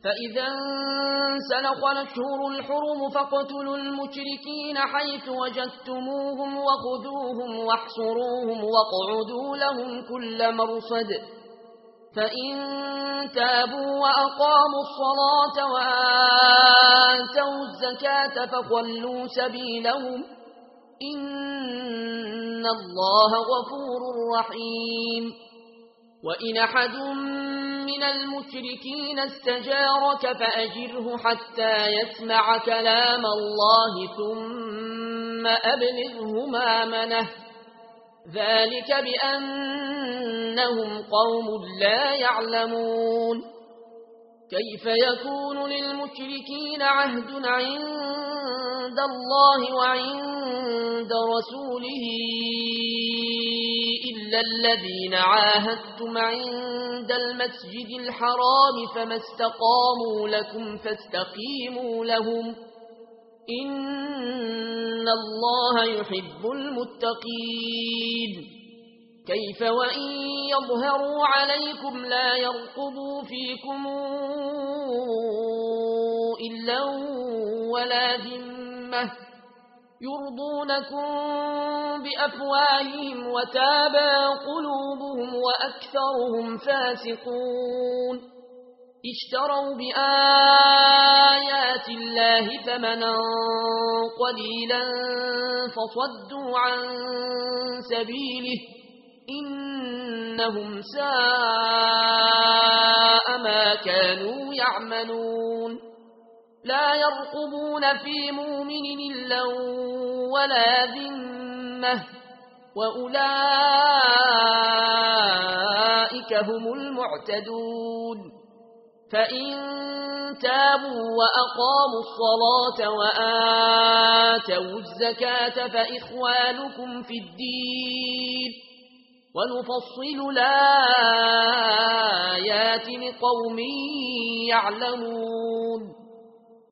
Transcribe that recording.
فإذا انسلخ الأشهر الحرم فاقتلوا المشركين حيث وجدتموهم وخذوهم واحصروهم واقعدوا لهم كل مرصد فإن تابوا وأقاموا الصلاة وآتوا الزكاة فخلوا سبيلهم إن الله غفور رحيم وإن أحد من المشركين استجارك فأجره حتى يسمع كلام الله ثم أبلغه مأمنه ذلك بأنهم قوم لا يعلمون كيف يكون للمشركين عهد عند الله وعند رسوله إلا الذين عاهدتم عند المسجد الحرام فما استقاموا لكم فاستقيموا لهم إن الله يحب المتقين كيف وإن يظهروا عليكم لا يرقبوا فيكم إلا ولا ذمة يرضونكم بأفواههم وتابى قلوبهم وأكثرهم فاسقون اشتروا بآيات الله ثمنا قليلا فصدوا عن سبيله إنهم ساء ما كانوا يعملون لا يرقبون في مؤمن إلا ولا ذمة وأولئك هم المعتدون فإن تابوا وأقاموا الصلاة وآتوا الزكاة فإخوانكم في الدين ونفصل الآيات لقوم يعلمون